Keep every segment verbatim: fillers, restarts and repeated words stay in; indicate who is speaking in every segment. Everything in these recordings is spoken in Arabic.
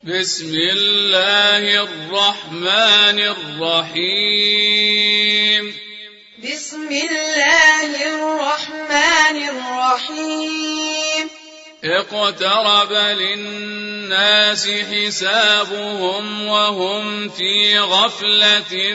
Speaker 1: بسم الله الرحمن الرحيم
Speaker 2: بسم الله الرحمن الرحيم
Speaker 1: اقترب للناس حسابهم وهم في غفلة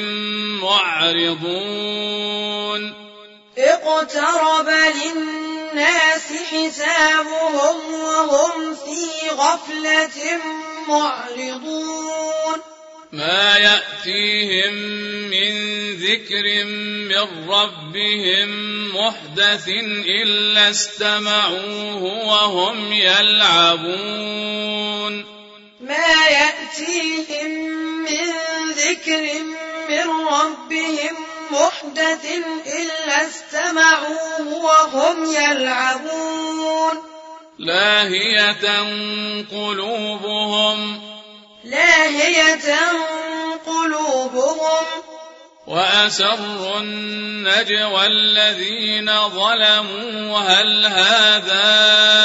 Speaker 1: معرضون
Speaker 2: اقترب للناس حسابهم وهم في غفلة معرضون
Speaker 1: ما يأتيهم من ذكر من ربهم محدث إلا استمعوه وهم يلعبون
Speaker 2: ما يأتيهم من ذكر من ربهم محدث إلا استمعوه وهم يلعبون
Speaker 1: لاهية قلوبهم
Speaker 2: لاهية قلوبهم
Speaker 1: وأسروا النجوى الذين ظلموا هل هذا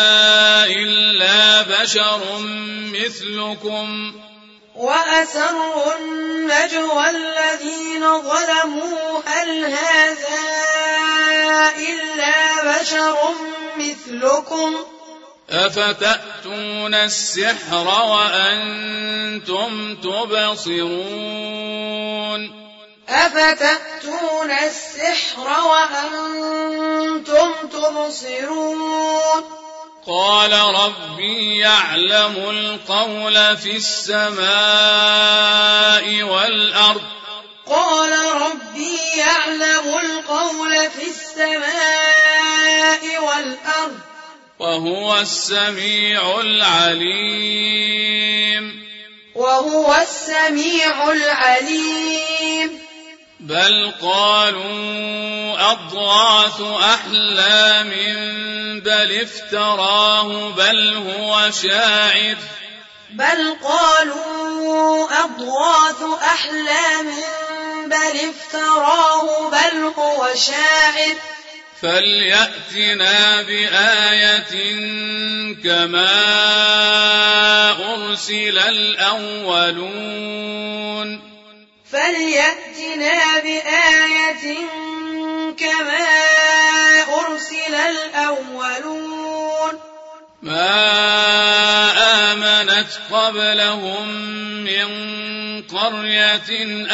Speaker 1: إلا بشر مثلكم
Speaker 2: وأسروا النجوى الذين ظلموا هل هذا إلا بشر مثلكم
Speaker 1: أفتأتون السحر وأنتم تبصرون
Speaker 2: أفتأتون السحر وأنتم تبصرون
Speaker 1: قال ربي يعلم القول في السماء والأرض
Speaker 2: قال ربي يعلم القول في السماء والأرض
Speaker 1: وهو السميع العليم
Speaker 2: وهو السميع العليم
Speaker 1: بل قالوا أضغاث أحلام بل افتراه بل هو شاعر
Speaker 2: بل قالوا أضغاث أحلام بل افتراه بل هو شاعر
Speaker 1: فليأتنا بآية كما أرسل الأولون
Speaker 2: فليأتنا بآية كما أرسل الأولون
Speaker 1: ما آمنت قبلهم من قرية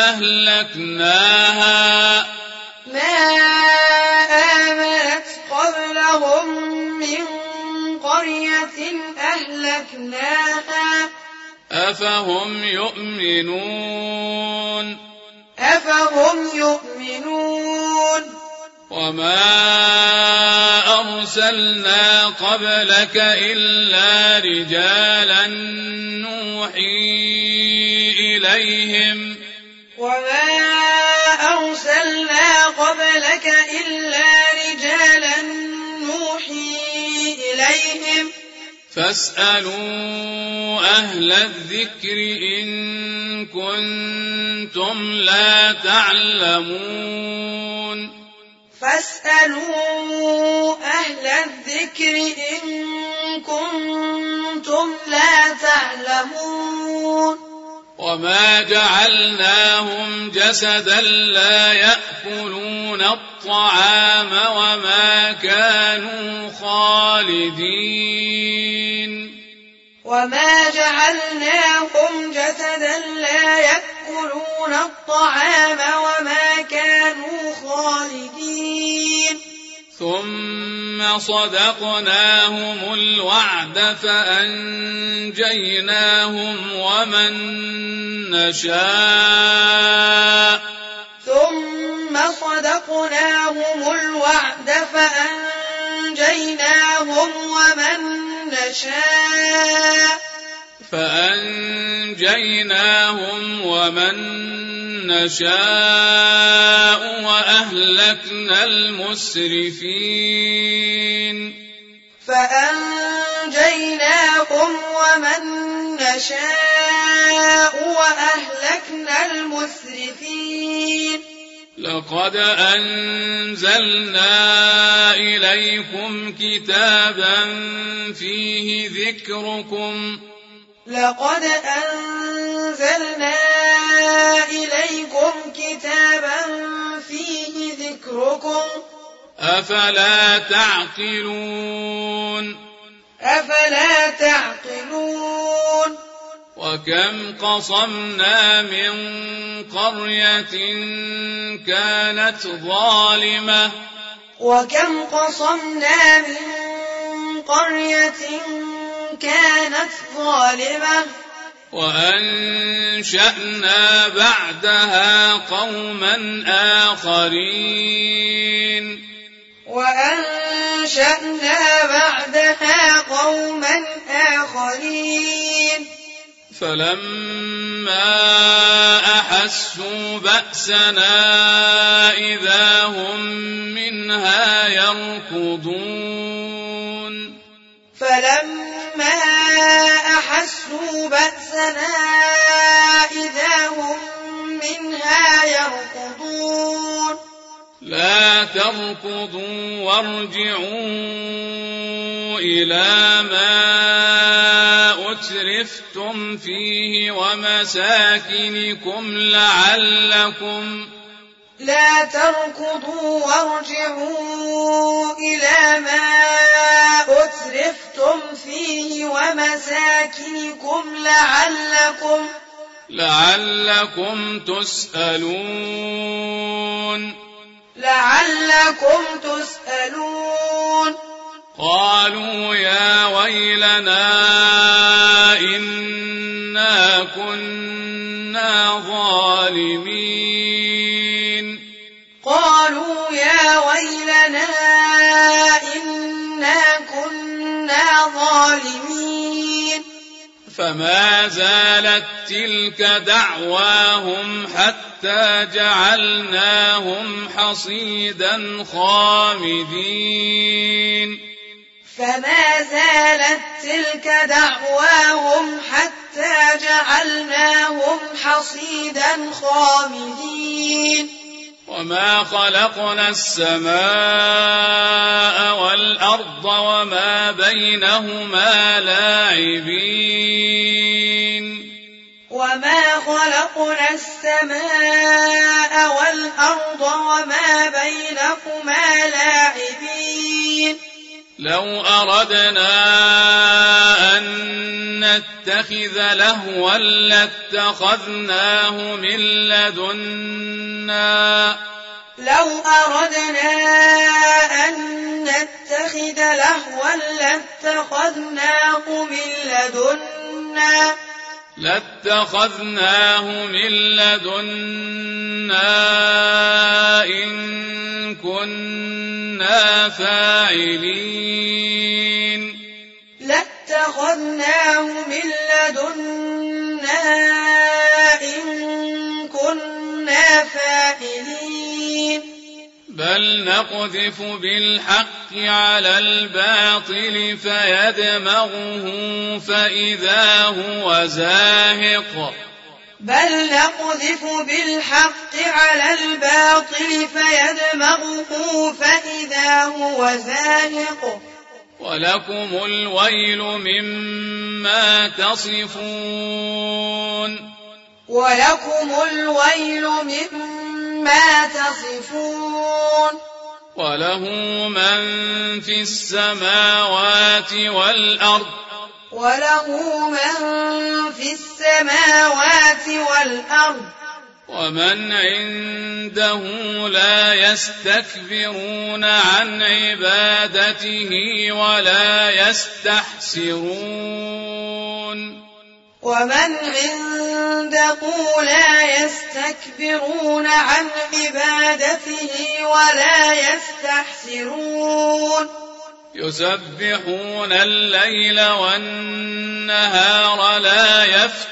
Speaker 1: أهلكناها
Speaker 2: ما آمنت قبلهم من قرية أهلكناها
Speaker 1: أفهم يؤمنون
Speaker 2: أفهم يؤمنون
Speaker 1: وما أرسلنا قبلك إلا رجالا نوحي إليهم
Speaker 2: وما أرسلنا قبلك إلا رجالا نوحي إليهم
Speaker 1: فاسألوا أهل الذكر إن كنتم لا تعلمون
Speaker 2: فاسألوا أهل الذكر إن كنتم لا تعلمون
Speaker 1: وما جعلناهم جسدا لا يأكلون الطعام وما كانوا خالدين
Speaker 2: وما جعلناهم جسدا لا يأكلون الطعام وما كانوا خالدين
Speaker 1: ثم صدقناهم الوعد فأنجيناهم ومن نشاء
Speaker 2: ثم صدقناهم الوعد فأنجيناهم ومن نشاء
Speaker 1: فأنجيناهم ومن نشاء وأهلكنا المسرفين
Speaker 2: فأنجيناهم ومن نشاء وأهلكنا المسرفين
Speaker 1: لقد أنزلنا إليكم كتابا فيه ذكركم
Speaker 2: لقد أنزلنا إليكم كتابا فيه ذكركم
Speaker 1: أفلا تعقلون
Speaker 2: أفلا تعقلون
Speaker 1: وكم قصمنا من قرية كانت ظالمة
Speaker 2: وكم قصمنا من قرية كانت ظالمة
Speaker 1: وأنشأنا بعدها قوما آخرين
Speaker 2: وأنشأنا بعدها قوما آخرين
Speaker 1: فلما أحسوا بأسنا إذا هم منها يركضون
Speaker 2: فلما أحسوا بأسنا إذا هم منها يركضون
Speaker 1: لا تركضوا وارجعوا إلى ما أترفتم فيه ومساكنكم لعلكم
Speaker 2: لا تركضوا وارجعوا إلى ما أترفتم فيه ومساكنكم لعلكم
Speaker 1: لعلكم تسألون
Speaker 2: لعلكم تسألون
Speaker 1: قالوا يا ويلنا إنا كنا ظالمين
Speaker 2: قالوا يا ويلنا إنا كنا ظالمين
Speaker 1: فما زالت تلك دعواهم حتى جعلناهم حصيدا خامدين
Speaker 2: فما زالت تلك دعواهم حتى جعلناهم حصيدا خامدين
Speaker 1: وما خلقنا السماء والأرض وما بينهما لاعبين
Speaker 2: وما خلقنا السماء والأرض وما بينهما لاعبين
Speaker 1: لو أردنا أن نتخذ لهوا لاتخذناه من لدنا
Speaker 2: لو أردنا أن نتخذ لهوا لاتخذناه من لدنا
Speaker 1: لاتخذناه من لدنا إن كنا فاعلين
Speaker 2: لاتخذناه من لدنا إن كنا فاعلين
Speaker 1: بل نقذف بالحق على الباطل فيدمغه فإذا هو زاهق
Speaker 2: بل نقذف بالحق على الباطل فيدمغه فإذا هو زاهق
Speaker 1: ولكم الويل مما تصفون
Speaker 2: ولكم الويل مما تصفون
Speaker 1: وله من في السماوات والأرض
Speaker 2: وله من في السماوات والأرض
Speaker 1: ومن عنده لا يستكبرون عن عبادته ولا يستحسرون
Speaker 2: ومن عنده لا يستكبرون عن عبادته ولا يستحسرون
Speaker 1: يسبحون الليل والنهار لا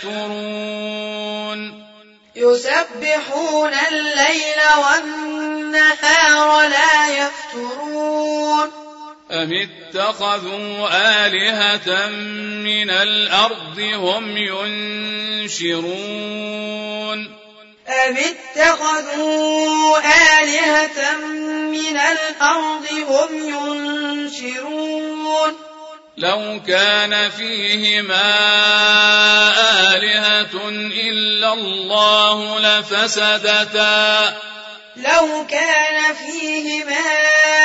Speaker 1: يفترون
Speaker 2: يسبحون الليل والنهار لا يفترون
Speaker 1: أم اتخذوا آلهة من الأرض هم ينشرون
Speaker 2: أم اتخذوا آلهة من الأرض هم ينشرون
Speaker 1: لو كان فيهما آلهة إلا الله لفسدتا
Speaker 2: لو كان فيهما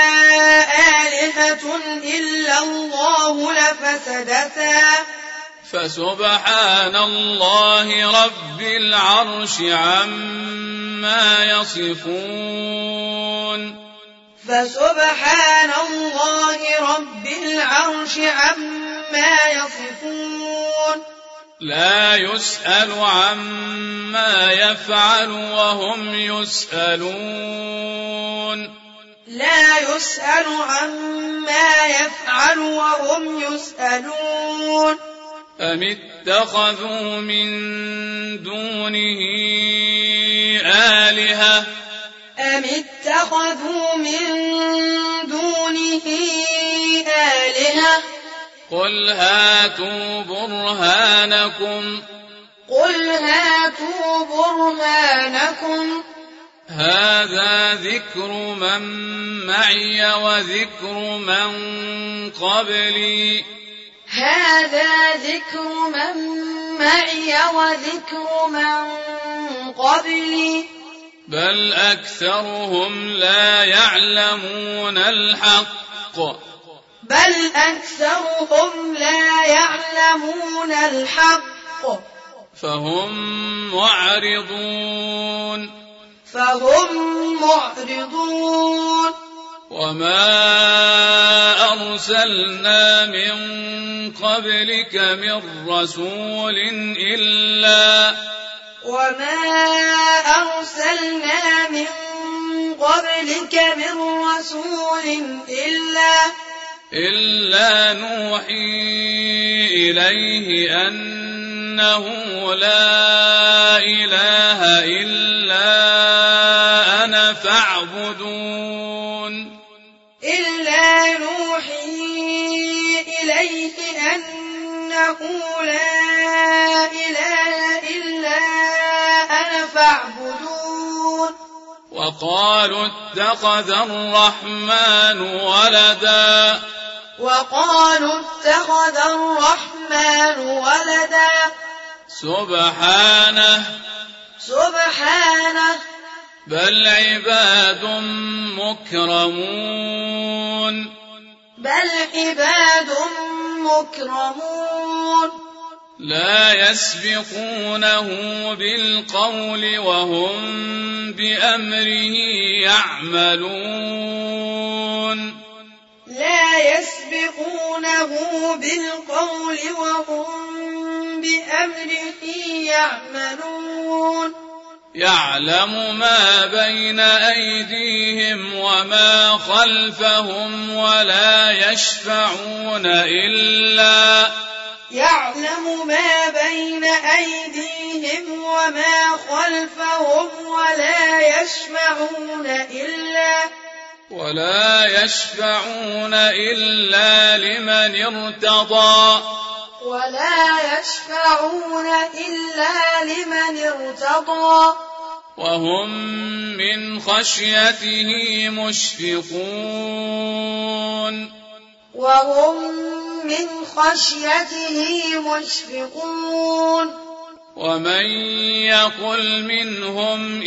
Speaker 2: آلهة إلا الله لفسدتا
Speaker 1: فسبحان الله رب العرش عما يصفون
Speaker 2: فسبحان الله رب العرش عما يصفون
Speaker 1: لا يسأل عما يفعل وهم يسألون
Speaker 2: لا يسأل عما يفعل وهم يسألون
Speaker 1: أم اتخذوا من دونه آلهة
Speaker 2: أم اتخذوا من دونه آلهة
Speaker 1: قل هاتوا برهانكم
Speaker 2: قل هاتوا برهانكم
Speaker 1: هذا ذكر من معي وذكر من قبلي
Speaker 2: هذا ذكر من معي وذكر من قبلي
Speaker 1: بل أكثرهم لا يعلمون الحق
Speaker 2: بل أكثرهم لا يعلمون الحق
Speaker 1: فهم معرضون
Speaker 2: فهم معرضون
Speaker 1: وما أرسلنا من قبلك من رسول إلا
Speaker 2: وما أرسلنا من قبلك من رسول إلا
Speaker 1: إلا نوحي إليه أنه لا إله إلا أنا فاعبدون
Speaker 2: إلا نوحي إليه أنه لا إله إلا أنا فاعبدون
Speaker 1: وقالوا اتخذ الرحمن ولدا
Speaker 2: وقالوا اتخذ الرحمن ولدا
Speaker 1: سبحانه
Speaker 2: سبحانه
Speaker 1: بل عباد مكرمون
Speaker 2: بل عباد مكرمون
Speaker 1: لا يسبقونه بالقول وهم بأمره يعملون
Speaker 2: لا يسبقونه بالقول وهم بأمره يعملون
Speaker 1: يعلم ما بين أيديهم وما خلفهم ولا يشفعون إلا
Speaker 2: يعلم ما بين أيديهم وما خلفهم ولا يشفعون إلا
Speaker 1: ولا يشفعون إلا لمن ارتضى
Speaker 2: ولا يشفعون إلا لمن ارتضى
Speaker 1: وهم من خشيته مشفقون
Speaker 2: وهم من خشيته مشفقون
Speaker 1: ومن يقل منهم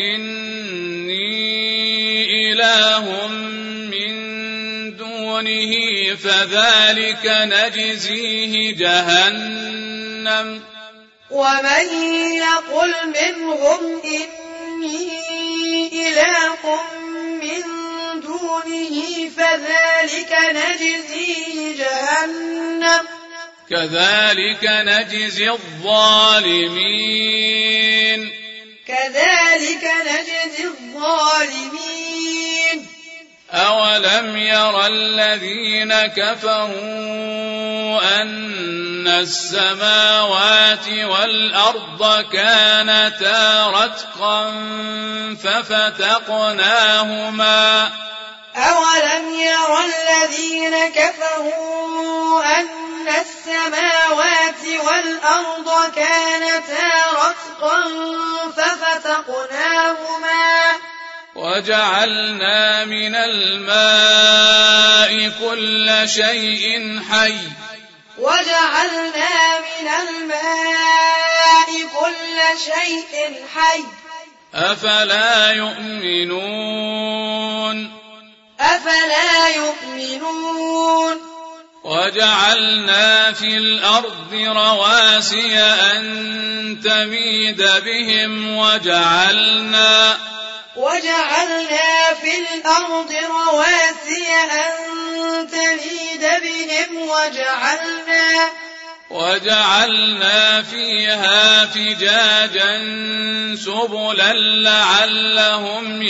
Speaker 1: إني إله من دونه فذلك نجزيه جهنم
Speaker 2: ومن يقل منهم إني إله من دونه فذلك نجزيه جهنم
Speaker 1: كذلك نجزي الظالمين
Speaker 2: كذلك نجزي الظالمين
Speaker 1: أولم ير الذين كفروا أن السماوات والأرض كانتا رتقا ففتقناهما
Speaker 2: أولم ير الذين كفروا أن السماوات والأرض كانتا رتقا ففتقناهما
Speaker 1: وجعلنا من الماء كل شيء حي
Speaker 2: وجعلنا من الماء كل شيء حي
Speaker 1: أفلا يؤمنون
Speaker 2: أفلا يؤمنون
Speaker 1: وجعلنا في الأرض رواسي أن تميد بهم وجعلنا
Speaker 2: وجعلنا في الأرض رواسي أن تميد بهم وجعلنا
Speaker 1: وجعلنا فيها فجاجا سبلا لعلهم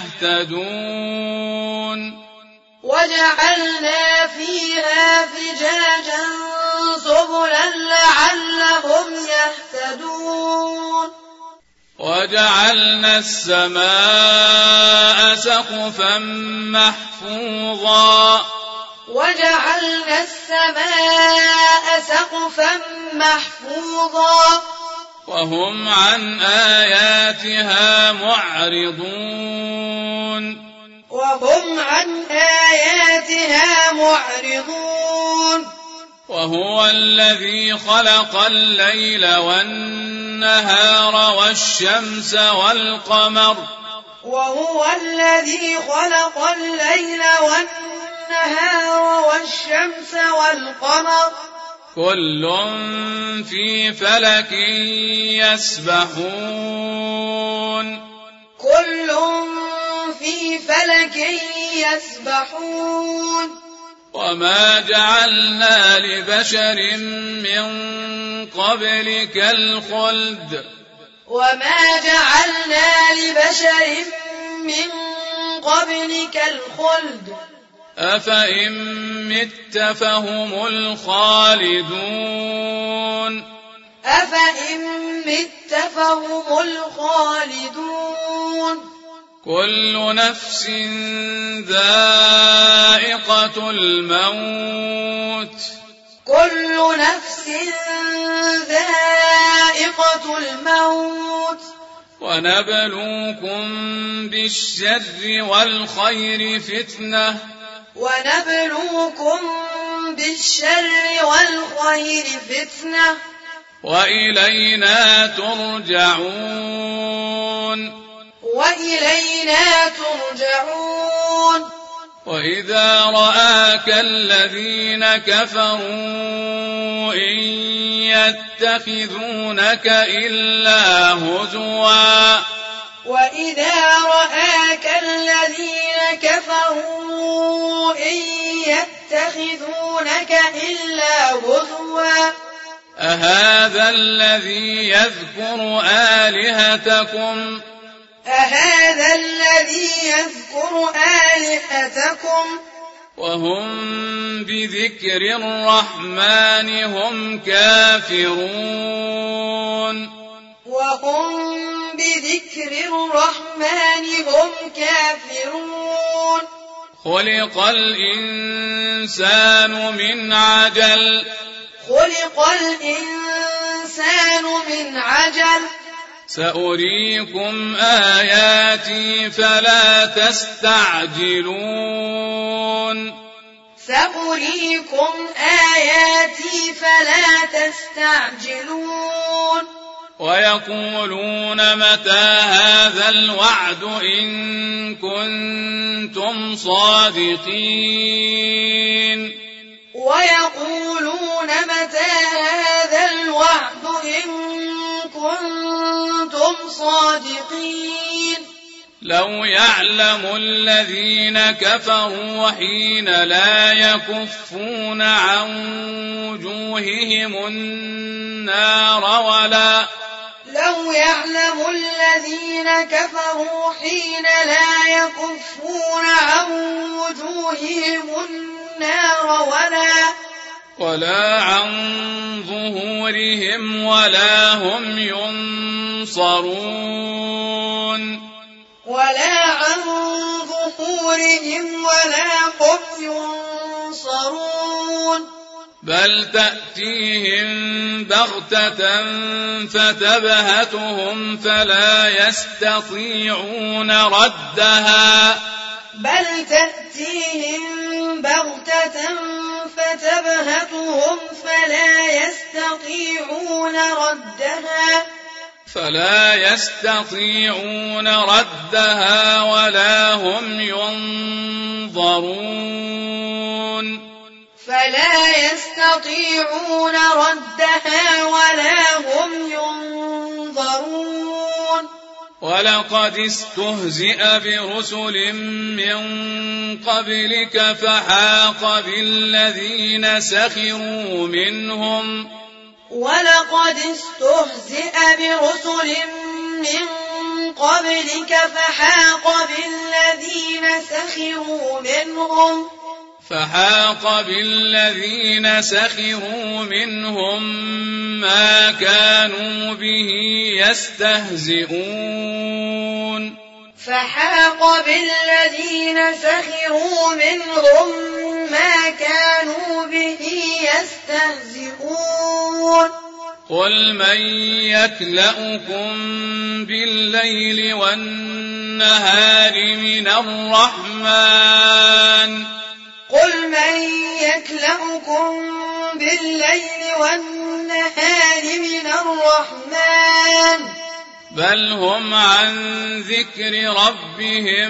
Speaker 1: يهتدون
Speaker 2: وجعلنا فيها فجاجا سبلا لعلهم يهتدون
Speaker 1: وجعلنا السماء سقفا محفوظا
Speaker 2: وجعلنا السماء سقفا محفوظا
Speaker 1: وهم عن آياتها معرضون
Speaker 2: وهم عن آياتها معرضون
Speaker 1: وهو الذي خلق الليل والنهار والشمس والقمر
Speaker 2: وهو الذي خلق الليل والنهار والشمس والقمر
Speaker 1: كل في فلك يسبحون
Speaker 2: كل في فلك يسبحون
Speaker 1: وما جعلنا لبشر من قبلك الخلد
Speaker 2: وما جعلنا لبشر من قبلك الخلد
Speaker 1: أفإن مت فهم الخالدون
Speaker 2: أفإن مت فهم الخالدون
Speaker 1: كل نفس ذائقة الموت
Speaker 2: كل نفس ذائقة الموت
Speaker 1: ونبلوكم بالشر والخير فتنة
Speaker 2: ونبلوكم بالشر والخير فتنة
Speaker 1: وإلينا ترجعون
Speaker 2: وإلينا ترجعون
Speaker 1: وإذا رآك الذين كفروا إن يتخذونك إلا هزوا
Speaker 2: وإذا رآك الذين كفروا إن يتخذونك إلا هزوا
Speaker 1: أهذا الذي يذكر آلهتكم
Speaker 2: أهذا الذي يذكر آلهتكم
Speaker 1: وهم بذكر الرحمن هم كافرون
Speaker 2: وهم بذكر الرحمن هم كافرون
Speaker 1: خلق الإنسان من عجل
Speaker 2: خلق الإنسان من عجل
Speaker 1: سأريكم آياتي فلا تستعجلون
Speaker 2: سأريكم آياتي فلا تستعجلون
Speaker 1: ويقولون متى هذا الوعد إن كنتم صادقين
Speaker 2: ويقولون متى هذا الوعد إن كنتم صادقين
Speaker 1: لو يعلم الذين كفروا حين لا يكفون عن وجوههم النار ولا
Speaker 2: لو يعلم الذين كفروا حين لا يكفون عن وجوههم النار ولا
Speaker 1: ولا عن ظهورهم ولا هم ينصرون
Speaker 2: ولا عن ظهورهم ولا هم ينصرون
Speaker 1: بل تأتيهم بغتة فتبهتهم فلا يستطيعون ردها
Speaker 2: بل تأتيهم بغتة فتبهتهم فلا يستطيعون ردها
Speaker 1: فلا يستطيعون ردها ولا هم ينظرون
Speaker 2: فلا يستطيعون ردها ولا هم ينظرون
Speaker 1: ولقد استهزئ برسل من قبلك فحاق بالذين سخروا منهم
Speaker 2: ولقد استهزئ برسل من قبلك فحاق بالذين سخروا منهم
Speaker 1: فحاق بالذين سخروا منهم ما كانوا به يستهزئون
Speaker 2: فحاق بالذين سخروا منهم ما كانوا به يستهزئون
Speaker 1: قل من يكلؤكم بالليل والنهار من الرحمن
Speaker 2: قل من يكلؤكم بالليل والنهار من الرحمن
Speaker 1: بل هم عن ذكر ربهم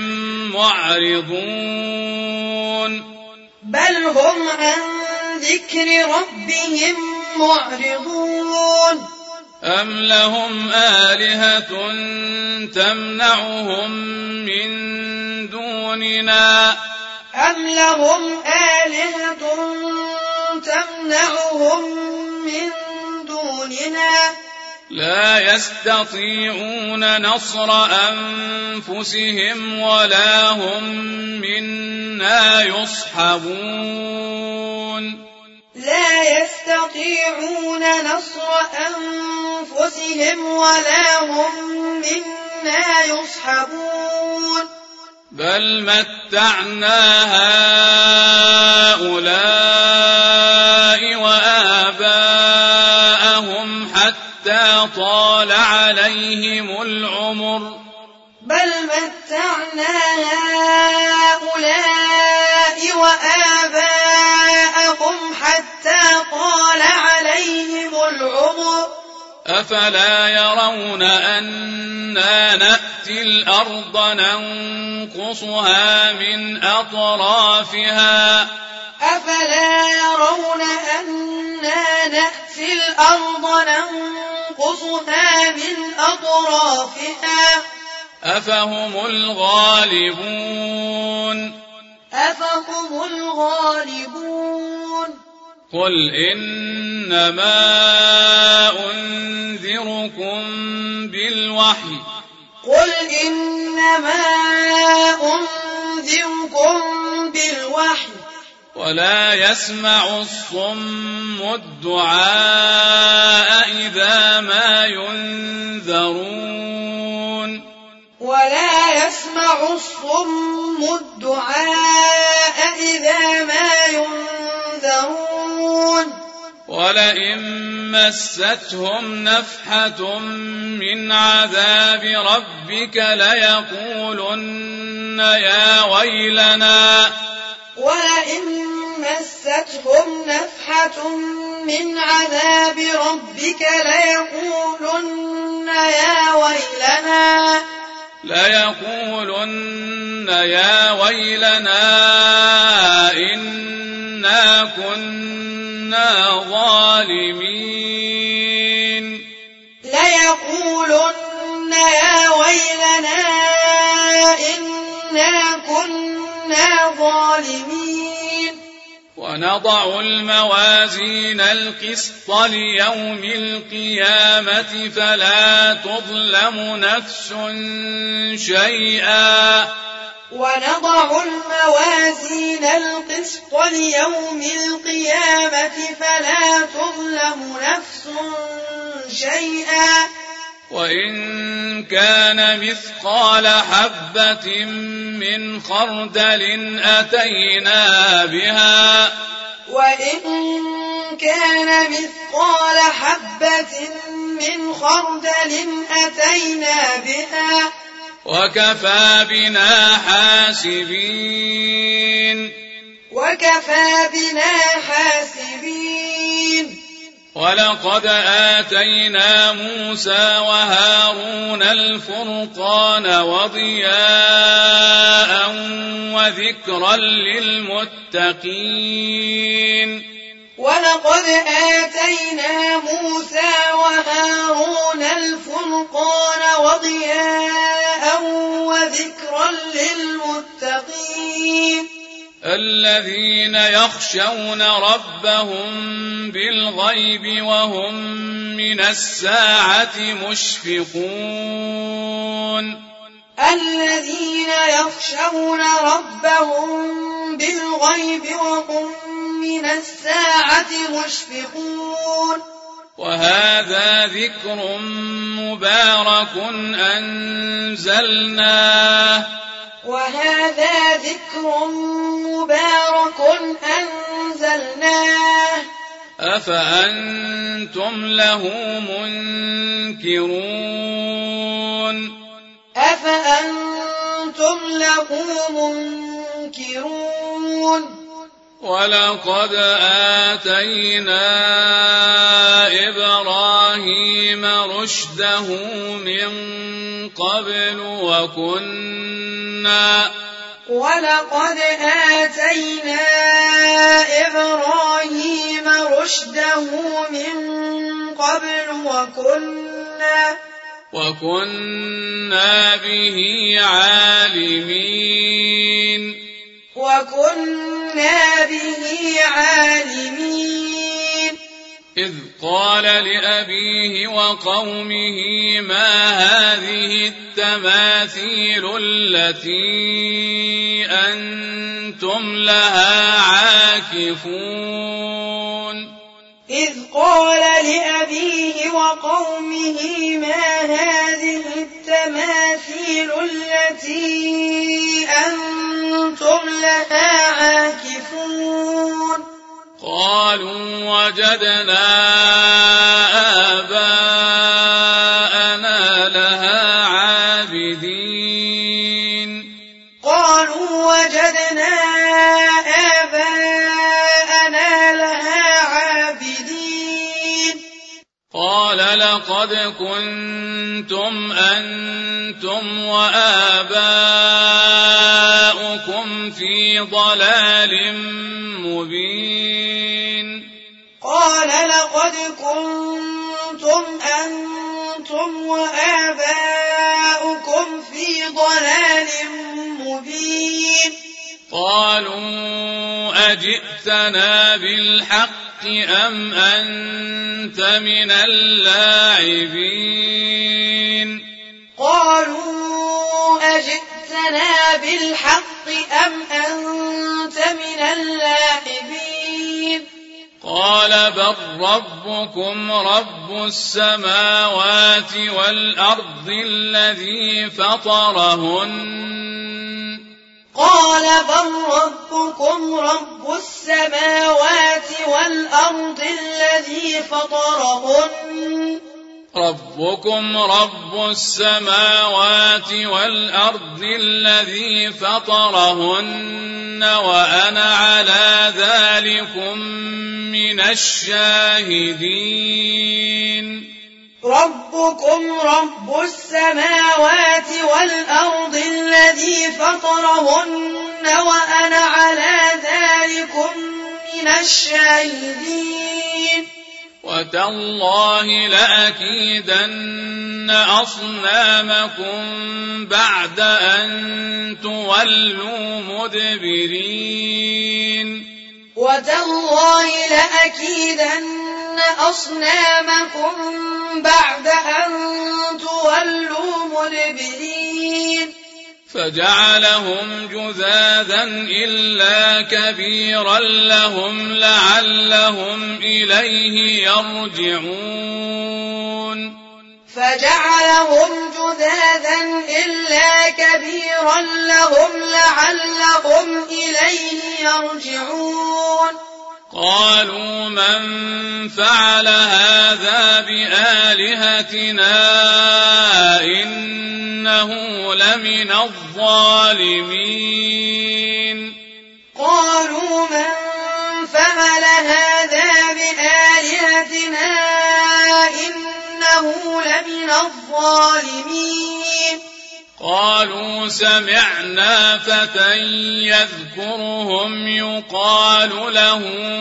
Speaker 1: معرضون
Speaker 2: بل هم عن ذكر ربهم معرضون
Speaker 1: أم لهم آلهة تمنعهم من دوننا
Speaker 2: أم لهم آلهة تمنعهم من دوننا
Speaker 1: لا يستطيعون نصر أنفسهم ولا هم منا يصحبون
Speaker 2: لا يستطيعون نصر أنفسهم ولا هم منا يصحبون
Speaker 1: بل متعنا هؤلاء وآباءهم حتى طال عليهم العمر
Speaker 2: بل متعنا هؤلاء وآباءهم حتى طال عليهم العمر
Speaker 1: أفلا يرون أنا نأتي الأرض ننقصها من أطرافها
Speaker 2: أفلا يرون أنا نأتي الأرض ننقصها من أطرافها
Speaker 1: أفهم الغالبون
Speaker 2: أفهم الغالبون
Speaker 1: قل إنما أنذركم بالوحي
Speaker 2: قل إنما أنذركم بالوحي
Speaker 1: ولا يسمع الصم الدعاء إذا ما ينذرون
Speaker 2: ولا يسمع الصم الدعاء إذا ما ينذرون
Speaker 1: ولئن مستهم نفحة من عذاب ربك ليقولن يا ويلنا
Speaker 2: ولئن مستهم نفحة من عذاب ربك ليقولن يا ويلنا
Speaker 1: ليقولن يا ويلنا إنا كنا ظالمين
Speaker 2: ليقولن يا ويلنا إنا كنا ظالمين
Speaker 1: ونضع الموازين القسط ليوم القيامة فلا تظلم نفس شيئا
Speaker 2: ونضع الموازين القسط ليوم القيامة فلا تظلم نفس شيئا
Speaker 1: وإن كان مثقال حبة من خردل أتينا بها
Speaker 2: وإن كان مثقال حبة من خردل أتينا بها
Speaker 1: وكفى بنا حاسبين
Speaker 2: وكفى بنا حاسبين
Speaker 1: ولقد آتينا موسى وهارون الفرقان وضياء وذكرا للمتقين
Speaker 2: ولقد آتينا موسى وهارون الفرقان وضياء وذكرا للمتقين
Speaker 1: الذين يخشون ربهم بالغيب وهم من الساعة مشفقون
Speaker 2: الذين يخشون ربهم بالغيب وهم من الساعة مشفقون
Speaker 1: وهذا ذكر مبارك أنزلناه
Speaker 2: وهذا ذكر مبارك أنزلناه
Speaker 1: أفأنتم له منكرون
Speaker 2: أفأنتم له منكرون
Speaker 1: ولقد آتينا إبراهيم رشده من قبل وكنا
Speaker 2: ولقد آتينا إبراهيم رشده من قبل وكنا
Speaker 1: وكنا به عالمين
Speaker 2: وكنا به عالمين
Speaker 1: إذ قال لأبيه وقومه ما هذه التماثيل التي أنتم لها عاكفون
Speaker 2: إذ قال لأبيه وقومه ما هذه التماثيل التي أنتم لها عاكفون
Speaker 1: قالوا وجدنا آباءنا لها عابدين
Speaker 2: قالوا وجدنا آباءنا لها عابدين
Speaker 1: قال لقد كنتم أنتم وآباؤكم في ضلال مبين
Speaker 2: قال لقد كنتم أنتم وآباؤكم في ضلال مبين
Speaker 1: قالوا أجئتنا بالحق أم أنت من اللاعبين
Speaker 2: قالوا أجئتنا بالحق أم أنت من اللاعبين
Speaker 1: قال بل ربكم رب السماوات والأرض الذي فطرهن
Speaker 2: قال بل ربكم رب السماوات والأرض الذي فطرهن
Speaker 1: ربكم رب السماوات والأرض الذي فطرهن وأنا على ذلكم من الشاهدين
Speaker 2: ربكم رب السماوات والأرض الذي فطرهن وأنا على ذلكم من الشاهدين
Speaker 1: وتالله لأكيدن أصنامكم بعد أن تولوا مدبرين
Speaker 2: وتالله لأكيدن أصنامكم بعد أن تولوا مدبرين
Speaker 1: فجعلهم جذاذا إلا كبيرا لهم لعلهم إليه يرجعون
Speaker 2: فجعلهم جذاذا إلا كبيرا لهم لعلهم إليه يرجعون
Speaker 1: قالوا من فعل هذا بآلهتنا إنه لمن الظالمين
Speaker 2: قالوا من فعل هذا بآلهتنا إنه لمن الظالمين
Speaker 1: قالوا سمعنا فتى يذكرهم يقال له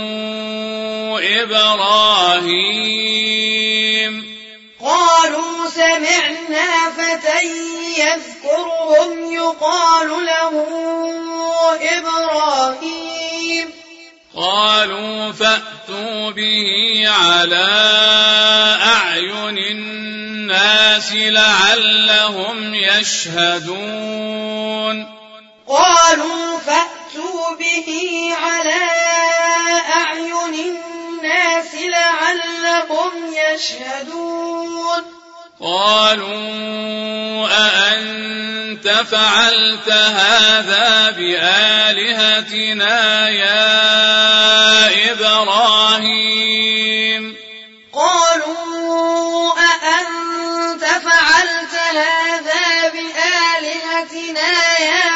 Speaker 1: إبراهيم
Speaker 2: قالوا سمعنا فتى يذكرهم يقال له إبراهيم
Speaker 1: قالوا فأتوا به على أعين الناس لعلهم يشهدون
Speaker 2: قالوا فأتوا به على أعين الناس لعلهم يشهدون
Speaker 1: قالوا أأنت فعلت هذا بآلهتنا يا إبراهيم
Speaker 2: قالوا أأنت فعلت هذا بآلهتنا يا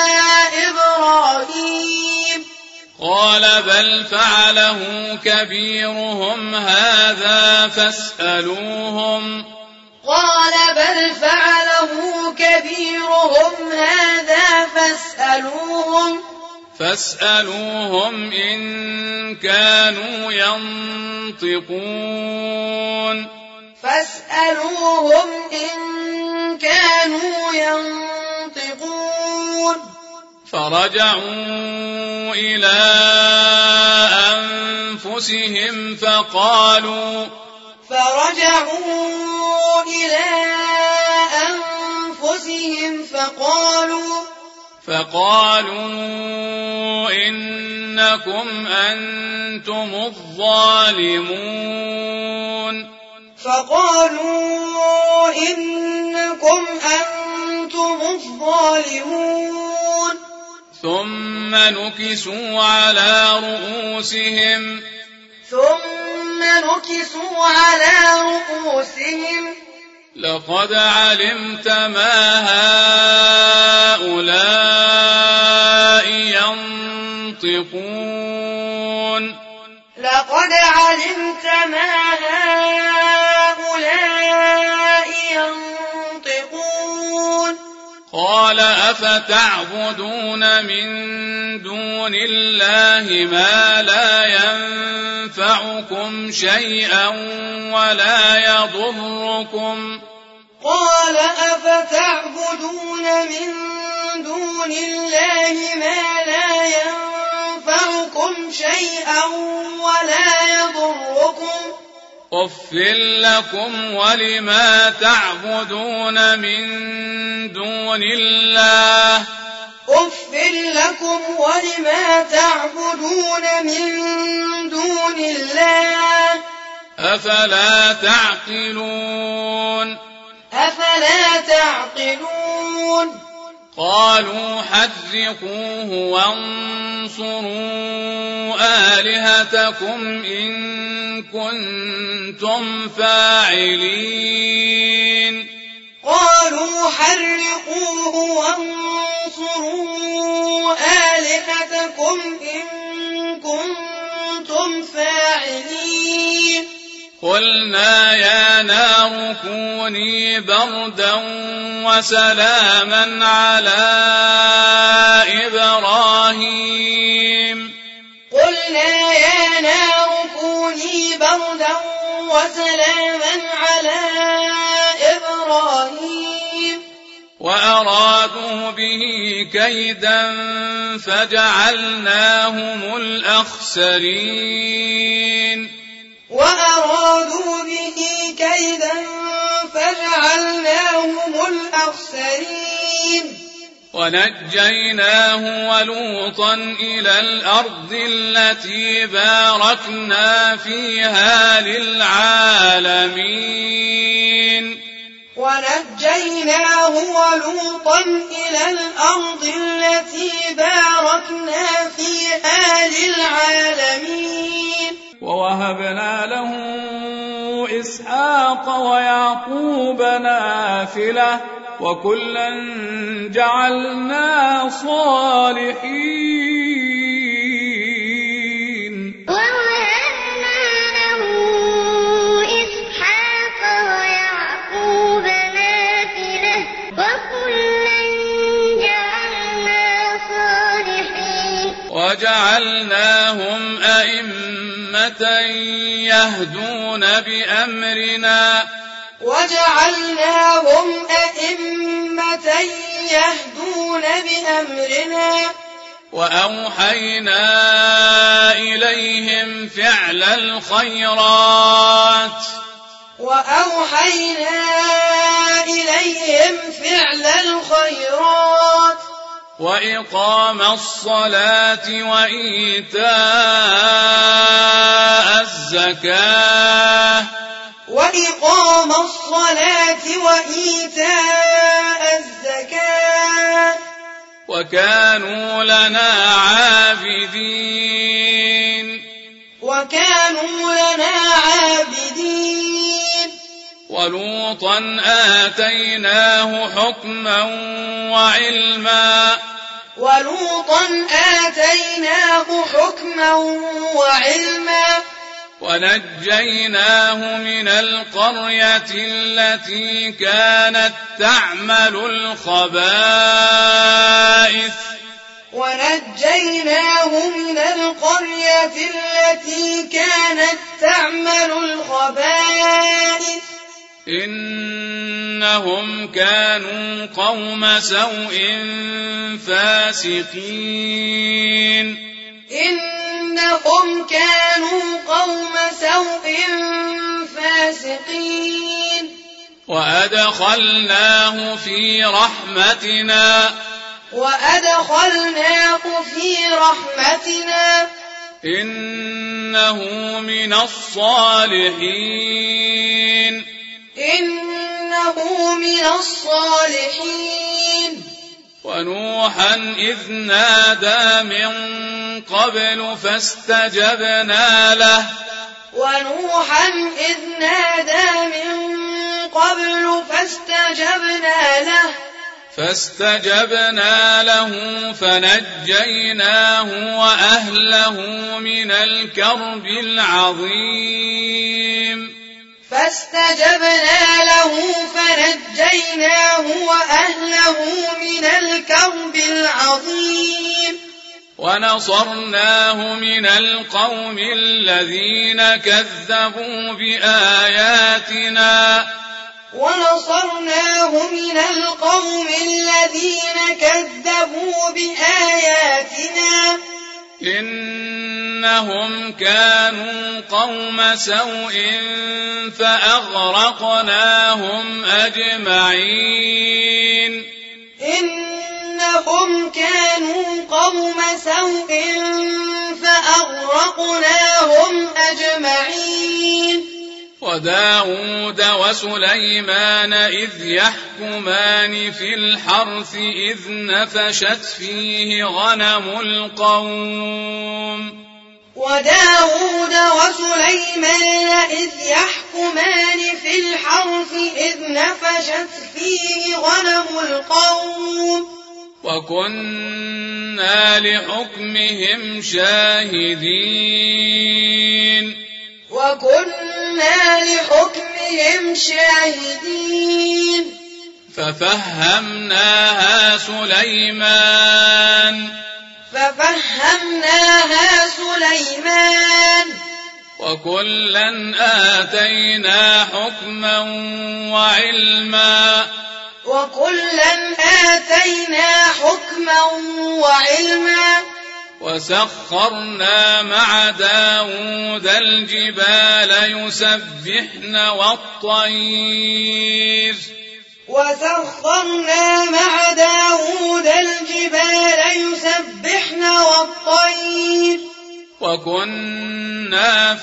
Speaker 2: إبراهيم
Speaker 1: قال بل فعله كبيرهم هذا فاسألوهم
Speaker 2: قال بل فعله كبيرهم هذا فاسألوهم
Speaker 1: فاسألوهم إن كانوا ينطقون
Speaker 2: فاسألوهم إن كانوا ينطقون
Speaker 1: فرجعوا إلى أنفسهم فقالوا
Speaker 2: فرجعوا إلى أنفسهم فقالوا
Speaker 1: فقالوا إنكم أنتم الظالمون
Speaker 2: فقالوا إنكم أنتم الظالمون
Speaker 1: ثم نكسوا على رؤوسهم
Speaker 2: ثم نكسوا على رؤوسهم
Speaker 1: لقد علمت ما هؤلاء ينطقون
Speaker 2: لقد علمت ما هؤلاء ينطقون
Speaker 1: قال أفتعبدون من دون الله ما لا ينفعكم شيئا ولا يضركم
Speaker 2: قال أفتعبدون من دون الله ما لا ينفعكم شيئا ولا يضركم
Speaker 1: أف لكم ولما تعبدون من دون الله
Speaker 2: أف لكم ولما تعبدون من دون الله
Speaker 1: أفلا تعقلون
Speaker 2: أفلا تعقلون
Speaker 1: قالوا حرقوه وانصروا آلهتكم إن كنتم فاعلين
Speaker 2: قالوا حرقوه وانصروا آلهتكم إن كنتم فاعلين
Speaker 1: قلنا يا نار كوني بردا وسلاما على إبراهيم
Speaker 2: قلنا يا نار كوني بردا وسلاما على إبراهيم
Speaker 1: وأرادوا به كيدا فجعلناهم الأخسرين
Speaker 2: وأرادوا به كيدا فجعلناهم الأخسرين
Speaker 1: ونجيناه ولوطا إلى الأرض التي باركنا فيها للعالمين
Speaker 2: ونجيناه ولوطا إلى الأرض التي باركنا فيها للعالمين
Speaker 1: ووهبنا له إسحاق ويعقوب نافلة وكلا جعلنا صالحين وجعلناهم أئمة يهدون بأمرنا
Speaker 2: وجعلناهم أئمة يهدون بأمرنا
Speaker 1: وأوحينا إليهم فعل الخيرات
Speaker 2: وأوحينا إليهم فعل الخيرات
Speaker 1: وإقام الصلاة وإيتاء الزكاة
Speaker 2: وإقام الصلاة وإيتاء الزكاة
Speaker 1: وكانوا لنا عابدين
Speaker 2: وكانوا لنا عابدين
Speaker 1: ولوطا آتيناه حكما وعلما
Speaker 2: ولوطا آتيناه حكما وعلما
Speaker 1: ونجيناه من القرية التي كانت تعمل الخبائث
Speaker 2: ونجيناه من القرية التي كانت تعمل الخبائث
Speaker 1: إنهم كانوا قوم سوء فاسقين
Speaker 2: إنهم كانوا قوم سوء فاسقين
Speaker 1: وأدخلناه في رحمتنا
Speaker 2: وأدخلناه في رحمتنا
Speaker 1: إنه من الصالحين
Speaker 2: إنه من الصالحين
Speaker 1: ونوحا إذ نادى من قبل فاستجبنا له
Speaker 2: ونوحا إذ نادى من قبل فاستجبنا له
Speaker 1: فاستجبنا له فنجيناه وأهله من الكرب العظيم
Speaker 2: فاستجبنا له فنجيناه وأهله من الكرب العظيم
Speaker 1: ونصرناه من القوم الذين كذبوا بآياتنا
Speaker 2: ونصرناه من القوم الذين كذبوا بآياتنا
Speaker 1: إنهم كانوا قوم سوء فأغرقناهم أجمعين
Speaker 2: إنهم كانوا قوم سوء فأغرقناهم أجمعين
Speaker 1: وداود وسليمان إذ يحكمان في الحرث إذ نفشت فيه غنم القوم
Speaker 2: وداود وسليمان إذ يحكمان في الحرث إذ نفشت فيه غنم القوم
Speaker 1: وكنا لحكمهم شاهدين
Speaker 2: وكنا لحكمهم شاهدين
Speaker 1: ففهمناها سليمان
Speaker 2: ففهمناها سليمان
Speaker 1: وكلا آتينا حكما وعلما
Speaker 2: وكلا آتينا حكما وعلما
Speaker 1: وسخرنا مع داود الجبال يسبحن والطير
Speaker 2: وسخرنا مع داود الجبال يسبحن والطير
Speaker 1: وكنا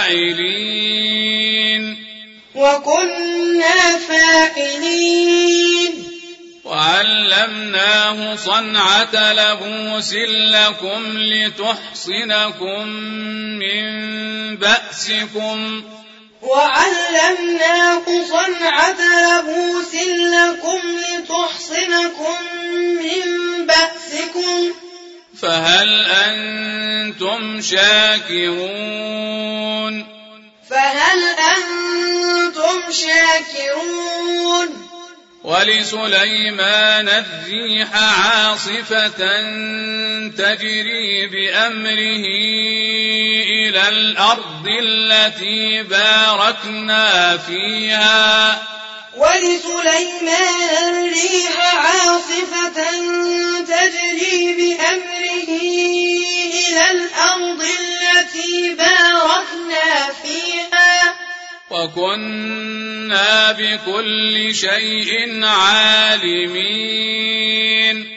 Speaker 1: فاعلين
Speaker 2: وكنا فاعلين
Speaker 1: وعلمناه صنعة لبوس لكم لتحصنكم من بأسكم
Speaker 2: وعلمناه صنعة لبوس لكم لتحصنكم من بأسكم
Speaker 1: فهل أنتم شاكرون
Speaker 2: فهل أنتم شاكرون
Speaker 1: ولسليمان الريح عاصفة تجري بأمره إلى الأرض التي باركنا فيها
Speaker 2: ولسليمان الريح عاصفة تجري بأمره إلى الأرض التي باركنا فيها
Speaker 1: وكنا بكل شيء عالمين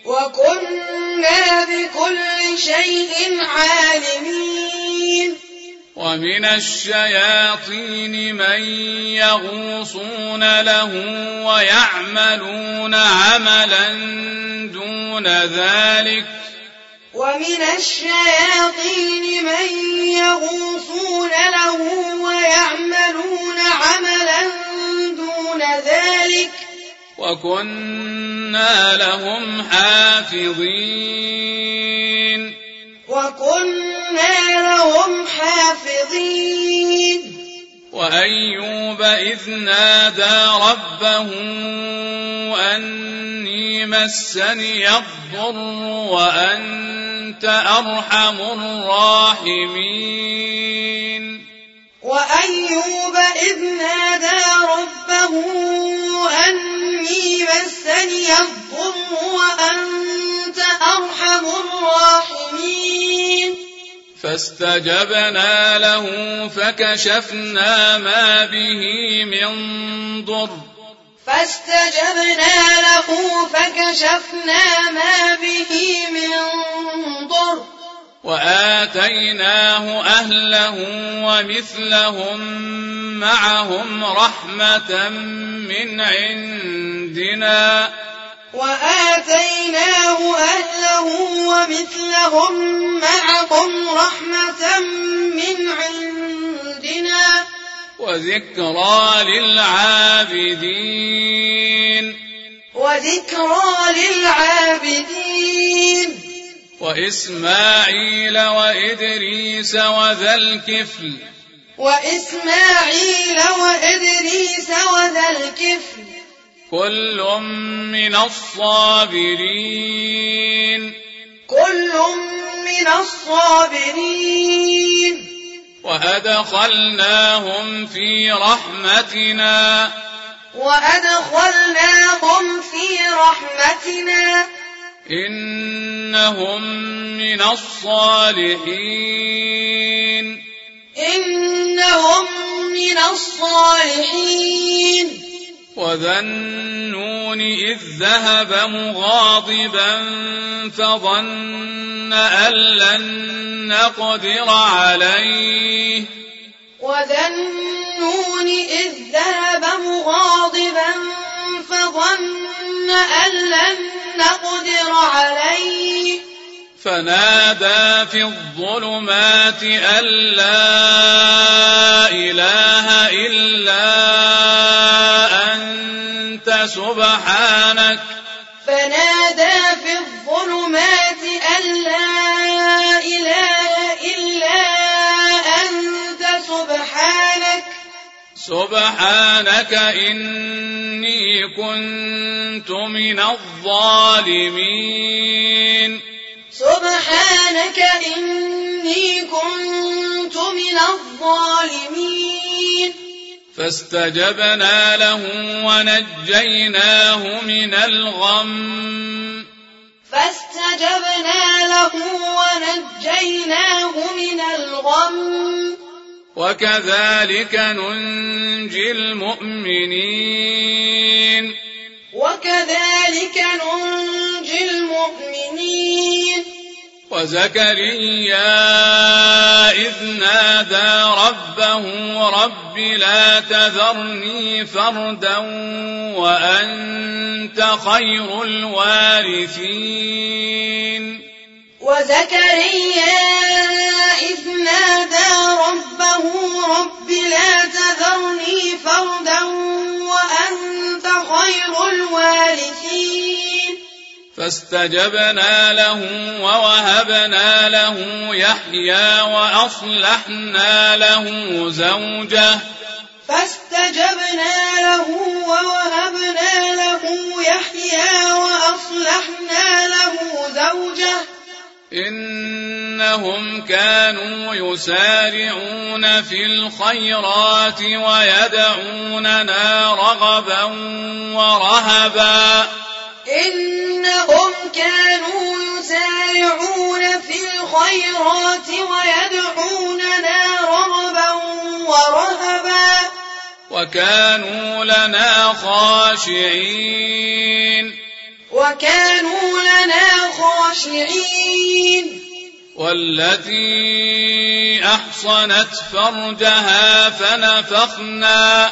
Speaker 2: وكنا بكل شيء عالمين
Speaker 1: ومن الشياطين من يغوصون له ويعملون عملا دون ذلك
Speaker 2: ومن الشياطين من يغوصون له ويعملون عملا دون ذلك
Speaker 1: وكنا لهم حافظين
Speaker 2: وكنا لهم حافظين
Speaker 1: وأيوب إذ نادى ربه أني مسني الضر وأنت أرحم الراحمين
Speaker 2: وأيوب إذ نادى ربه أني مسني الضر وأنت أرحم الراحمين
Speaker 1: فاستجبنا له فكشفنا ما به من ضر
Speaker 2: فاستجبنا له فكشفنا ما به من ضر
Speaker 1: وآتيناه أهله ومثلهم معهم رحمة من عندنا
Speaker 2: وآتيناه أهله ومثلهم معهم رحمة من عندنا
Speaker 1: وذكرى للعابدين
Speaker 2: وذكرى للعابدين
Speaker 1: وإسماعيل وإدريس وذا الكفل
Speaker 2: وإسماعيل وإدريس وذا الكفل
Speaker 1: كل من الصابرين
Speaker 2: كل من الصابرين
Speaker 1: وأدخلناهم في رحمتنا
Speaker 2: وأدخلناهم في رحمتنا
Speaker 1: إنهم من الصالحين
Speaker 2: إنهم من الصالحين
Speaker 1: وذا النون إذ ذهب مغاضبا فظن أن لن نقدر عليه
Speaker 2: وذا النون إذ ذهب مغاضبا فظن أن لن نقدر عليه
Speaker 1: فنادى في الظلمات أن لا إله إلا أنت سبحانك
Speaker 2: فنادى في الظلمات أن لا إله إلا أنت سبحانك
Speaker 1: سبحانك إني كنت من الظالمين
Speaker 2: سبحانك إني كنت من الظالمين
Speaker 1: فاستجبنا له ونجيناه من الغم
Speaker 2: فاستجبنا له ونجيناه من الغم
Speaker 1: وكذلك ننجي المؤمنين
Speaker 2: وكذلك ننجي المؤمنين
Speaker 1: وزكريا إذ نادى ربه رب لا تذرني فردا وأنت خير الوارثين
Speaker 2: وزكريا إذ نادى ربه رب لا تذرني فردا وأنت خير الوارثين
Speaker 1: فاستجبنا له ووهبنا له يحيى وأصلحنا له زوجه
Speaker 2: فاستجبنا له ووهبنا له يحيى وأصلحنا له زوجه
Speaker 1: إنهم كانوا يسارعون في الخيرات ويدعوننا رغبا ورهبا
Speaker 2: إنهم كانوا يسارعون في الخيرات ويدعوننا رغبا ورهبا
Speaker 1: وكانوا لنا خاشعين
Speaker 2: وكانوا لنا خاشعين
Speaker 1: والتي أحصنت فرجها فنفخنا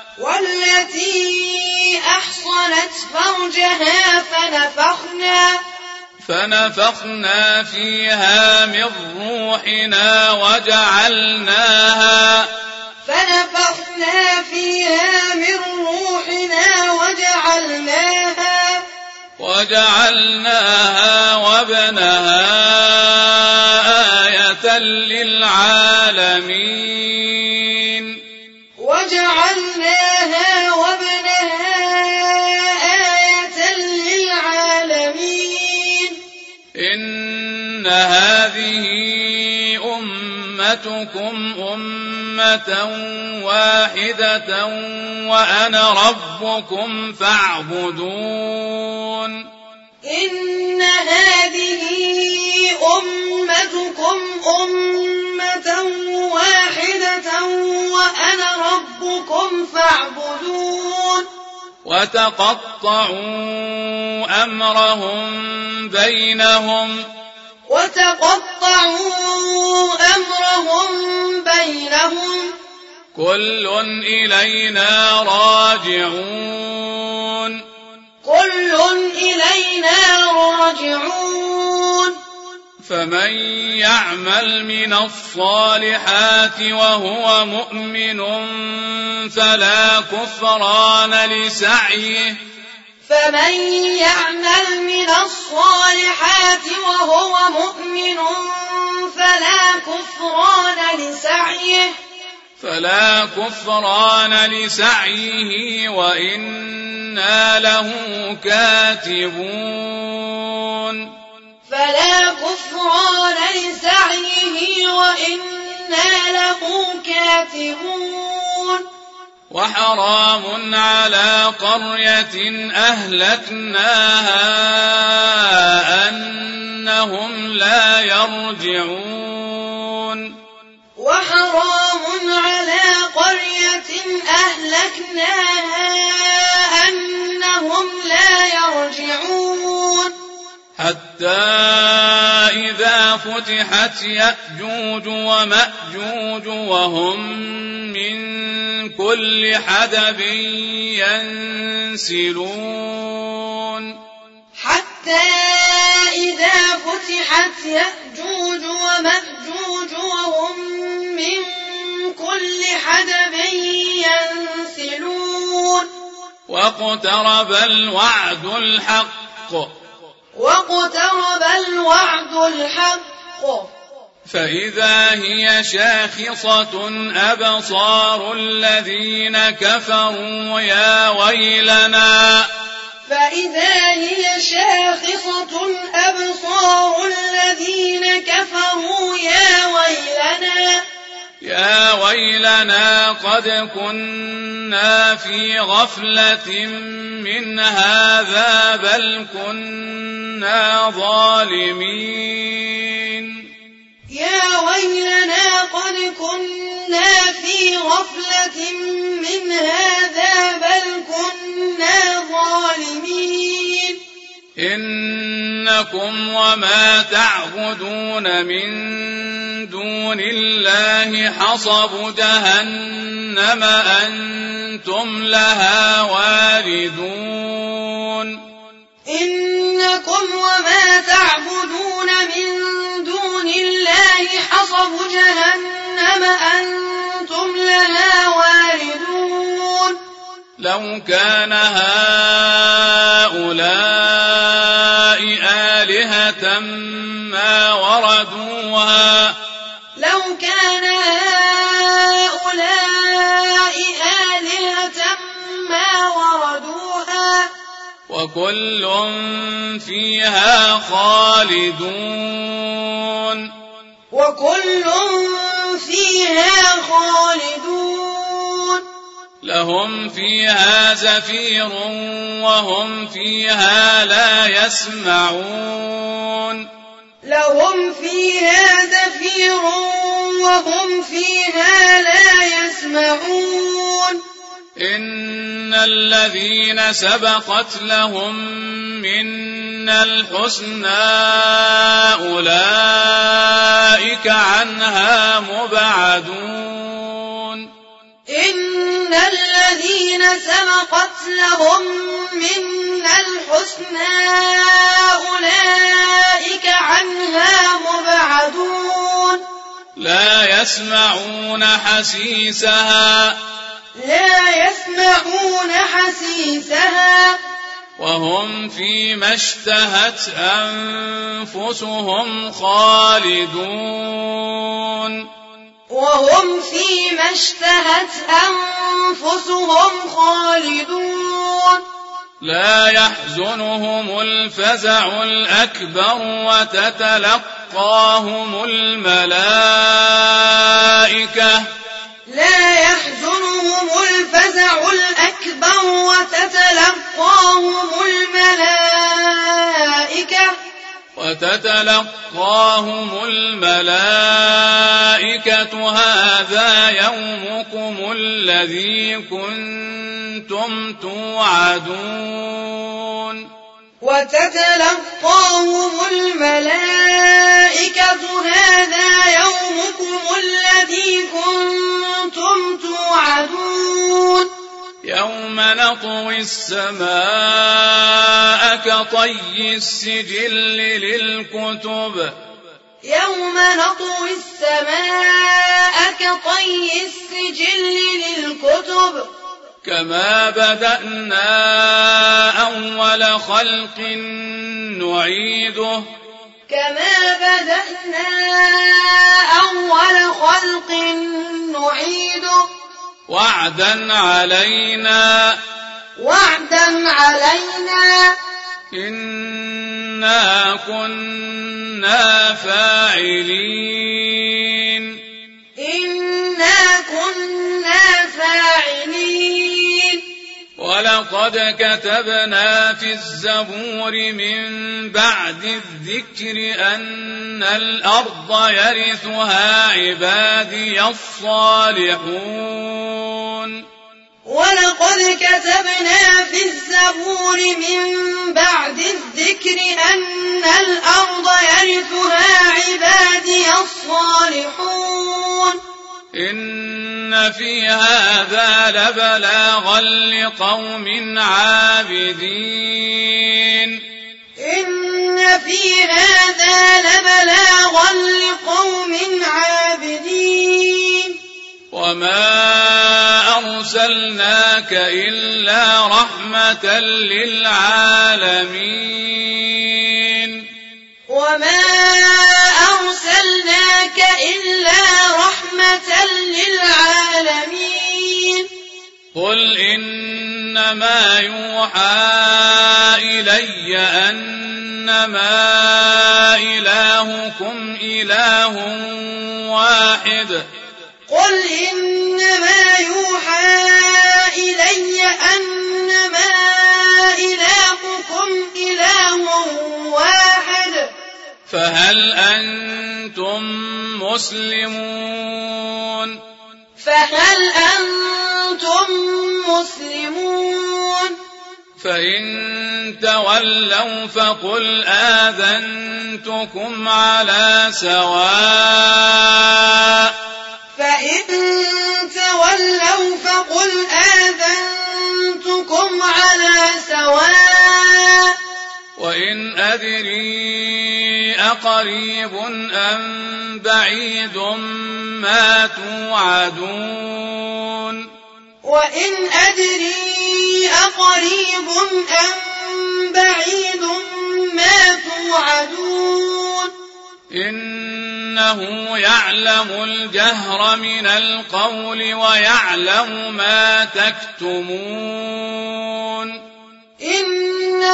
Speaker 2: والتي أحصنت فرجها فنفخنا
Speaker 1: فنفخنا فيها من روحنا وجعلناها
Speaker 2: فنفخنا فيها من روحنا وجعلناها
Speaker 1: وجعلناها وابنها آية للعالمين
Speaker 2: وجعلناها وابنها آية للعالمين
Speaker 1: إن هذه أمتكم أمة واحدة وأنا ربكم فاعبدون
Speaker 2: إن هذه أمتكم أمة واحدة وأنا ربكم فاعبدون
Speaker 1: وتقطعوا أمرهم بينهم
Speaker 2: وتقطعوا أمرهم بينهم
Speaker 1: كل إلينا راجعون
Speaker 2: كل إلينا راجعون
Speaker 1: فمن يعمل من الصالحات وهو مؤمن فلا كفران لسعيه
Speaker 2: فمن يعمل من الصالحات وهو مؤمن فلا كفران لسعيه
Speaker 1: فلا كفران لسعيه وإنا له كاتبون
Speaker 2: فلا كفران لسعيه وإنا له كاتبون
Speaker 1: وحرام على قرية أهلكناها أنهم لا يرجعون
Speaker 2: وحرام على قرية أهلكناها أنهم لا يرجعون
Speaker 1: حتى إذا فتحت يأجوج ومأجوج وهم من كل حدب ينسلون
Speaker 2: حتى إذا فتحت يأجوج ومأجوج وهم من كل حدب ينسلون
Speaker 1: واقترب الوعد الحق
Speaker 2: واقترب الوعد الحق
Speaker 1: فإذا هي شاخصة أبصار الذين كفروا يا ويلنا
Speaker 2: فإذا هي شاخصة أبصار الذين كفروا يا ويلنا
Speaker 1: يا ويلنا قد كنا في غفلة من هذا بل كنا ظالمين
Speaker 2: يا ويلنا قد كنا في غفلة من هذا بل كنا ظالمين
Speaker 1: إنكم وما تعبدون من دون الله حصب جهنم أنتم لها واردون
Speaker 2: إنكم وما تعبدون من دون الله حصب جهنم أنتم لها واردون
Speaker 1: لو كان هؤلاء آلهة ما وردوها
Speaker 2: لو كان هؤلاء
Speaker 1: وكل فيها خالدون
Speaker 2: وكل فيها خالدون
Speaker 1: لهم فيها زفير وهم فيها لا يسمعون
Speaker 2: لهم فيها زفير وهم فيها لا يسمعون
Speaker 1: إن الذين سبقت لهم منا الحسنى أولئك عنها مبعدون
Speaker 2: إن الذين سبقت لهم منا الحسنى أولئك عنها مبعدون
Speaker 1: لا يسمعون حسيسها
Speaker 2: لا يسمعون حسيسها
Speaker 1: وهم فيما اشتهت أنفسهم خالدون
Speaker 2: وهم فيما اشتهت أنفسهم خالدون
Speaker 1: لا يحزنهم الفزع الأكبر وتتلقاهم الملائكة
Speaker 2: لا يحزنهم الفزع الأكبر وتتلقاهم الملائكة
Speaker 1: وتتلقاهم الملائكة هذا يومكم الذي كنتم توعدون
Speaker 2: وتتلقاهم الملائكة هذا يومكم الذي كنتم توعدون
Speaker 1: يوم نطوي السماء كطي السجل للكتب
Speaker 2: يوم نطوي السماء كطي السجل للكتب
Speaker 1: كما بدأنا أول خلق نعيده
Speaker 2: كما بدأنا أول خلق نعيده
Speaker 1: وعدا علينا
Speaker 2: وعدا علينا
Speaker 1: إنا كنا فاعلين
Speaker 2: إنا كنا فاعلين
Speaker 1: ولقد كتبنا في الزبور من بعد الذكر أن الأرض يرثها عبادي الصالحون
Speaker 2: ولقد كتبنا في الزبور من بعد الذكر أن الأرض يرثها عبادي الصالحون
Speaker 1: إن في هذا لبلاغا لقوم عابدين
Speaker 2: إن في هذا لبلاغا لقوم عابدين
Speaker 1: وما أرسلناك إلا رحمة للعالمين
Speaker 2: وما أرسلناك إلا رحمة للعالمين
Speaker 1: قل إنما يوحى إلي أنما إلهكم إله واحد
Speaker 2: قل إنما يوحى إلي أنما إلهكم إله واحد
Speaker 1: فهل أنتم مسلمون
Speaker 2: فهل أنتم مسلمون
Speaker 1: فإن تولوا فقل آذنتكم على سواء
Speaker 2: فإن تولوا فقل آذنتكم على سواء
Speaker 1: وإن أدري أقريب أم بعيد ما توعدون
Speaker 2: وإن أدري أقريب أم بعيد ما توعدون
Speaker 1: إنه يعلم الجهر من القول ويعلم ما تكتمون
Speaker 2: إنه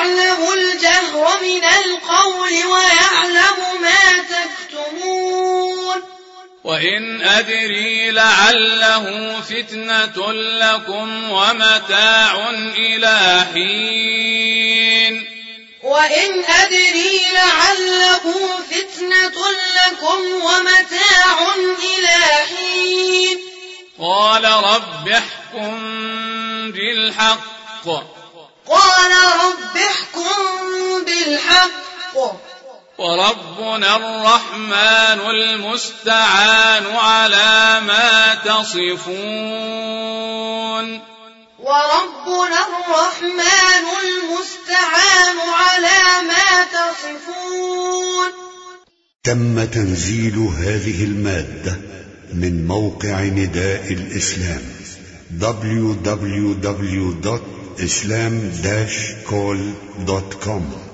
Speaker 2: ويعلم الجهر من القول ويعلم ما تكتمون
Speaker 1: وإن أدري لعله فتنة لكم ومتاع إلى حين
Speaker 2: وإن أدري لعله فتنة لكم ومتاع إلى حين
Speaker 1: قال رب احكم بالحق
Speaker 2: قال رب احكم بالحق
Speaker 1: وربنا الرحمن المستعان على ما تصفون
Speaker 2: وربنا الرحمن المستعان على ما تصفون.
Speaker 3: تم تنزيل هذه المادة من موقع نداء الإسلام دبليو دبليو دبليو دوت إسلام داش كول دوت كوم.